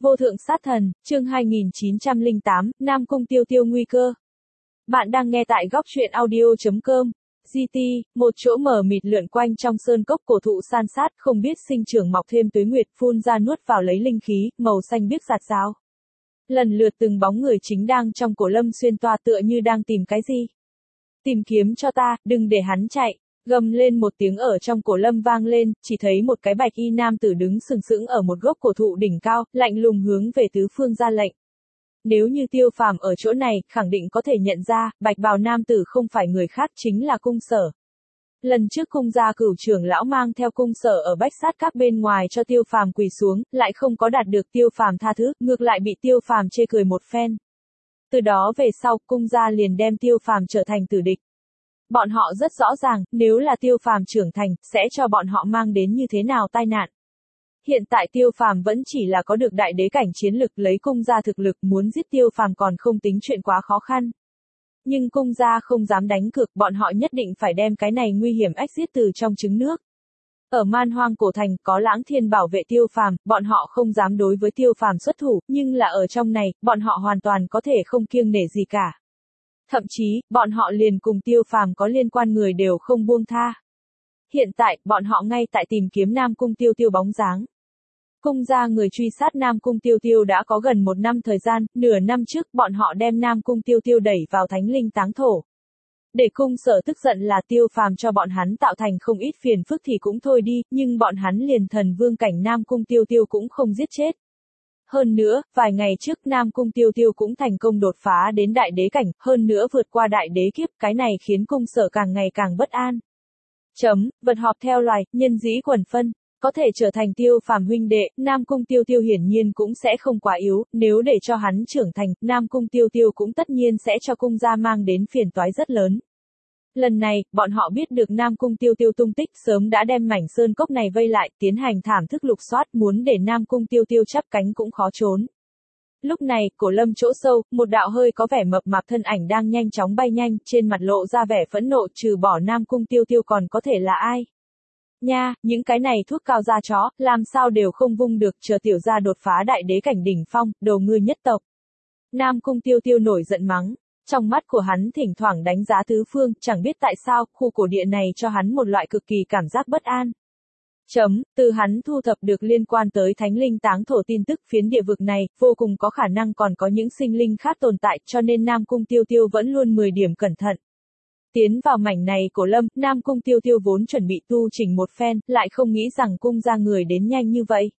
Vô thượng sát thần, chương 2908, Nam Cung Tiêu Tiêu nguy cơ. Bạn đang nghe tại góc truyện audio.com. GT, một chỗ mờ mịt lượn quanh trong sơn cốc cổ thụ san sát, không biết sinh trưởng mọc thêm tuế nguyệt, phun ra nuốt vào lấy linh khí, màu xanh biếc rạt rào. Lần lượt từng bóng người chính đang trong cổ lâm xuyên toa tựa như đang tìm cái gì. Tìm kiếm cho ta, đừng để hắn chạy. Gầm lên một tiếng ở trong cổ lâm vang lên, chỉ thấy một cái bạch y nam tử đứng sừng sững ở một gốc cổ thụ đỉnh cao, lạnh lùng hướng về tứ phương ra lệnh. Nếu như Tiêu Phàm ở chỗ này, khẳng định có thể nhận ra, bạch bào nam tử không phải người khác chính là Cung Sở. Lần trước Cung gia cửu trưởng lão mang theo Cung Sở ở bách sát các bên ngoài cho Tiêu Phàm quỳ xuống, lại không có đạt được Tiêu Phàm tha thứ, ngược lại bị Tiêu Phàm chê cười một phen. Từ đó về sau, Cung gia liền đem Tiêu Phàm trở thành tử địch. Bọn họ rất rõ ràng, nếu là Tiêu Phàm trưởng thành, sẽ cho bọn họ mang đến như thế nào tai nạn. Hiện tại Tiêu Phàm vẫn chỉ là có được đại đế cảnh chiến lực, lấy Cung gia thực lực muốn giết Tiêu Phàm còn không tính chuyện quá khó khăn. Nhưng Cung gia không dám đánh cược, bọn họ nhất định phải đem cái này nguy hiểm ách giết từ trong trứng nước. Ở Man Hoang cổ thành có Lãng Thiên bảo vệ Tiêu Phàm, bọn họ không dám đối với Tiêu Phàm xuất thủ, nhưng là ở trong này, bọn họ hoàn toàn có thể không kiêng nể gì cả. Thậm chí, bọn họ liền cùng Tiêu Phàm có liên quan người đều không buông tha. Hiện tại, bọn họ ngay tại tìm kiếm Nam Cung Tiêu Tiêu bóng dáng. Cung gia người truy sát Nam Cung Tiêu Tiêu đã có gần 1 năm thời gian, nửa năm trước bọn họ đem Nam Cung Tiêu Tiêu đẩy vào Thánh Linh Táng Thổ. Để Cung Sở tức giận là Tiêu Phàm cho bọn hắn tạo thành không ít phiền phức thì cũng thôi đi, nhưng bọn hắn liền thần vương cảnh Nam Cung Tiêu Tiêu cũng không giết chết. Hơn nữa, vài ngày trước Nam Cung Tiêu Tiêu cũng thành công đột phá đến đại đế cảnh, hơn nữa vượt qua đại đế kiếp, cái này khiến Cung Sở càng ngày càng bất an. Vật họp theo loài, nhân dĩ quần phân, có thể trở thành Tiêu Phàm huynh đệ, Nam Cung Tiêu Tiêu hiển nhiên cũng sẽ không quá yếu, nếu để cho hắn trưởng thành, Nam Cung Tiêu Tiêu cũng tất nhiên sẽ cho Cung gia mang đến phiền toái rất lớn. Lần này, bọn họ biết được Nam Cung Tiêu Tiêu tung tích, sớm đã đem mảnh sơn cốc này vây lại, tiến hành thảm thức lục soát, muốn để Nam Cung Tiêu Tiêu chắp cánh cũng khó trốn. Lúc này, cổ lâm chỗ sâu, một đạo hơi có vẻ mập mạp thân ảnh đang nhanh chóng bay nhanh, trên mặt lộ ra vẻ phẫn nộ, trừ bỏ Nam Cung Tiêu Tiêu còn có thể là ai? Nha, những cái này thuốc cao da chó, làm sao đều không vung được, chờ tiểu gia đột phá đại đế cảnh đỉnh phong, đồ ngươi nhất tộc. Nam Cung Tiêu Tiêu nổi giận mắng. Trong mắt của hắn thỉnh thoảng đánh giá tứ phương, chẳng biết tại sao, khu cổ địa này cho hắn một loại cực kỳ cảm giác bất an. Từ hắn thu thập được liên quan tới Thánh Linh Táng Thổ tin tức, phiến địa vực này, vô cùng có khả năng còn có những sinh linh khác tồn tại, cho nên Nam Cung Tiêu Tiêu vẫn luôn 10 điểm cẩn thận. Tiến vào mảnh này cổ lâm, Nam Cung Tiêu Tiêu vốn chuẩn bị tu chỉnh một phen, lại không nghĩ rằng Cung gia người đến nhanh như vậy.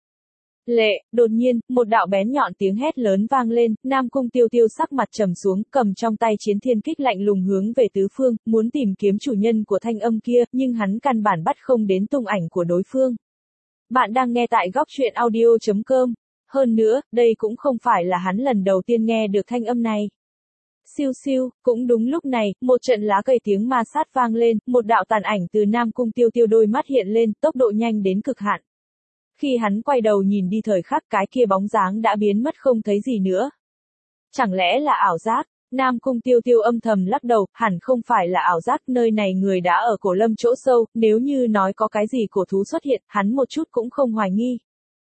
Đột nhiên, một đạo bén nhọn tiếng hét lớn vang lên, Nam Cung Tiêu Tiêu sắc mặt trầm xuống, cầm trong tay chiến thiên kích lạnh lùng hướng về tứ phương, muốn tìm kiếm chủ nhân của thanh âm kia, nhưng hắn căn bản bắt không đến tung ảnh của đối phương. Bạn đang nghe tại góc truyện audio.com. Hơn nữa, đây cũng không phải là hắn lần đầu tiên nghe được thanh âm này. Siêu siêu, cũng đúng lúc này, một trận lá cây tiếng ma sát vang lên, một đạo tàn ảnh từ Nam Cung Tiêu Tiêu đôi mắt hiện lên, tốc độ nhanh đến cực hạn. Khi hắn quay đầu nhìn đi thời khắc, cái kia bóng dáng đã biến mất không thấy gì nữa. Chẳng lẽ là ảo giác? Nam Cung Tiêu Tiêu âm thầm lắc đầu, hẳn không phải là ảo giác, nơi này người đã ở cổ lâm chỗ sâu, nếu như nói có cái gì cổ thú xuất hiện, hắn một chút cũng không hoài nghi.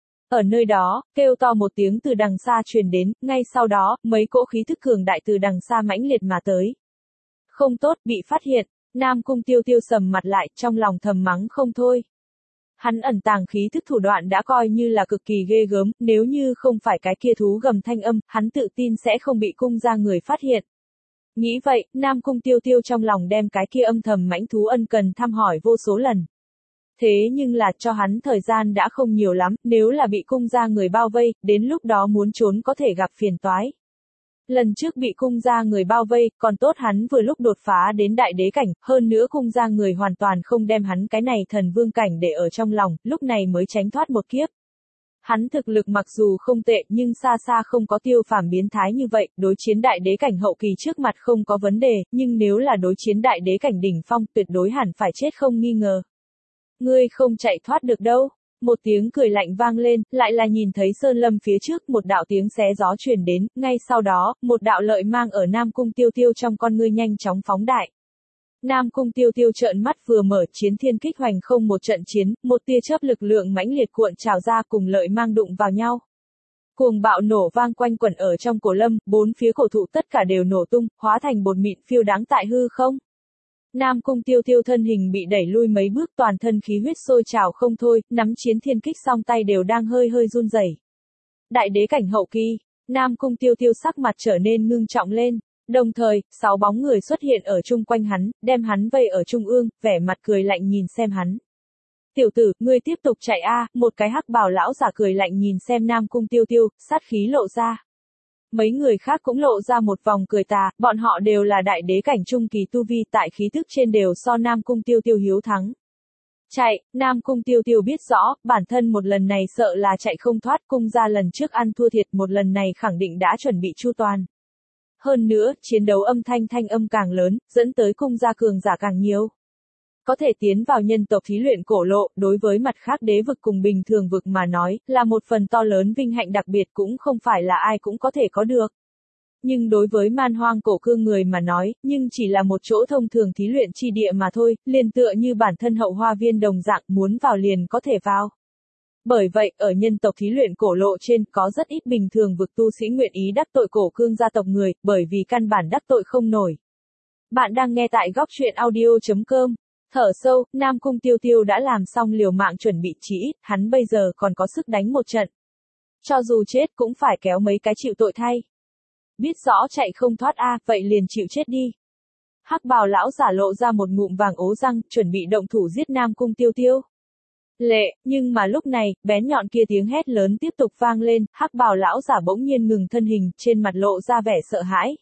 Ở nơi đó, kêu to một tiếng từ đằng xa truyền đến, ngay sau đó, mấy cỗ khí thức cường đại từ đằng xa mãnh liệt mà tới. Không tốt, bị phát hiện, Nam Cung Tiêu Tiêu sầm mặt lại, trong lòng thầm mắng không thôi. Hắn ẩn tàng khí thức thủ đoạn đã coi như là cực kỳ ghê gớm, nếu như không phải cái kia thú gầm thanh âm, hắn tự tin sẽ không bị Cung gia người phát hiện. Nghĩ vậy, Nam Cung Tiêu Tiêu trong lòng đem cái kia âm thầm mãnh thú ân cần thăm hỏi vô số lần. Thế nhưng là cho hắn thời gian đã không nhiều lắm, nếu là bị Cung gia người bao vây, đến lúc đó muốn trốn có thể gặp phiền toái. Lần trước bị Cung gia người bao vây, còn tốt hắn vừa lúc đột phá đến đại đế cảnh, hơn nữa Cung gia người hoàn toàn không đem hắn cái này thần vương cảnh để ở trong lòng, lúc này mới tránh thoát một kiếp. Hắn thực lực mặc dù không tệ nhưng xa xa không có Tiêu Phàm biến thái như vậy, đối chiến đại đế cảnh hậu kỳ trước mặt không có vấn đề, nhưng nếu là đối chiến đại đế cảnh đỉnh phong tuyệt đối hẳn phải chết không nghi ngờ. Ngươi không chạy thoát được đâu. Một tiếng cười lạnh vang lên, lại là nhìn thấy sơn lâm phía trước, một đạo tiếng xé gió truyền đến, ngay sau đó, một đạo lợi mang ở Nam Cung Tiêu Tiêu trong con ngươi nhanh chóng phóng đại. Nam Cung Tiêu Tiêu trợn mắt vừa mở, chiến thiên kích hoành không một trận chiến, một tia chớp lực lượng mãnh liệt cuộn trào ra cùng lợi mang đụng vào nhau. Cuồng bạo nổ vang quanh quẩn ở trong cổ lâm, bốn phía cổ thụ tất cả đều nổ tung, hóa thành bột mịn phiêu đáng tại hư không. Nam Cung Tiêu Tiêu thân hình bị đẩy lui mấy bước, toàn thân khí huyết sôi trào không thôi, nắm chiến thiên kích song tay đều đang hơi hơi run rẩy. Đại đế cảnh hậu kỳ, Nam Cung Tiêu Tiêu sắc mặt trở nên ngưng trọng lên, đồng thời, 6 bóng người xuất hiện ở chung quanh hắn, đem hắn vây ở trung ương, vẻ mặt cười lạnh nhìn xem hắn. Tiểu tử, ngươi tiếp tục chạy a, một cái hắc bào lão giả cười lạnh nhìn xem Nam Cung Tiêu Tiêu, sát khí lộ ra. Mấy người khác cũng lộ ra một vòng cười tà, bọn họ đều là đại đế cảnh trung kỳ tu vi, tại khí thức trên đều so Nam Cung Tiêu Tiêu hiếu thắng. Chạy, Nam Cung Tiêu Tiêu biết rõ, bản thân một lần này sợ là chạy không thoát, cung gia lần trước ăn thua thiệt, một lần này khẳng định đã chuẩn bị chu toàn. Hơn nữa, chiến đấu thanh âm càng lớn, dẫn tới cung gia cường giả càng nhiều. Có thể tiến vào nhân tộc thí luyện cổ lộ, đối với mặt khác đế vực cùng bình thường vực mà nói, là một phần to lớn vinh hạnh đặc biệt, cũng không phải là ai cũng có thể có được. Nhưng đối với man hoang cổ cương người mà nói, nhưng chỉ là một chỗ thông thường thí luyện chi địa mà thôi, liền tựa như bản thân Hậu Hoa Viên đồng dạng, muốn vào liền có thể vào. Bởi vậy, ở nhân tộc thí luyện cổ lộ trên, có rất ít bình thường vực tu sĩ nguyện ý đắc tội cổ cương gia tộc người, bởi vì căn bản đắc tội không nổi. Bạn đang nghe tại góc truyện audio.com. Thở sâu, Nam Cung Tiêu Tiêu đã làm xong liều mạng chuẩn bị, chỉ ít, hắn bây giờ còn có sức đánh một trận. Cho dù chết cũng phải kéo mấy cái chịu tội thay. Biết rõ chạy không thoát vậy liền chịu chết đi. Hắc bào lão giả lộ ra một ngụm vàng ố răng, chuẩn bị động thủ giết Nam Cung Tiêu Tiêu. Lệ, nhưng mà lúc này, bén nhọn kia tiếng hét lớn tiếp tục vang lên, hắc bào lão giả bỗng nhiên ngừng thân hình, trên mặt lộ ra vẻ sợ hãi.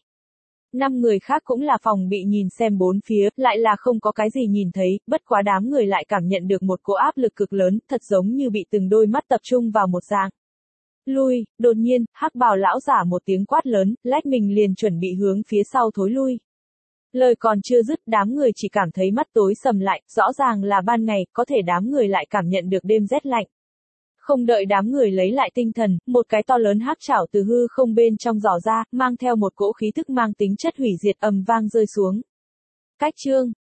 5 người khác cũng là phòng bị nhìn xem bốn phía, lại là không có cái gì nhìn thấy, bất quá đám người lại cảm nhận được một cỗ áp lực cực lớn, thật giống như bị từng đôi mắt tập trung vào một dạng. Lui, đột nhiên, hắc bào lão giả một tiếng quát lớn, lách mình liền chuẩn bị hướng phía sau thối lui. Lời còn chưa dứt, đám người chỉ cảm thấy mắt tối sầm lại, rõ ràng là ban ngày, có thể đám người lại cảm nhận được đêm rét lạnh. Không đợi đám người lấy lại tinh thần, một cái to lớn hắc chảo từ hư không bên trong giỏ ra, mang theo một cỗ khí thức mang tính chất hủy diệt ầm vang rơi xuống. Cách chương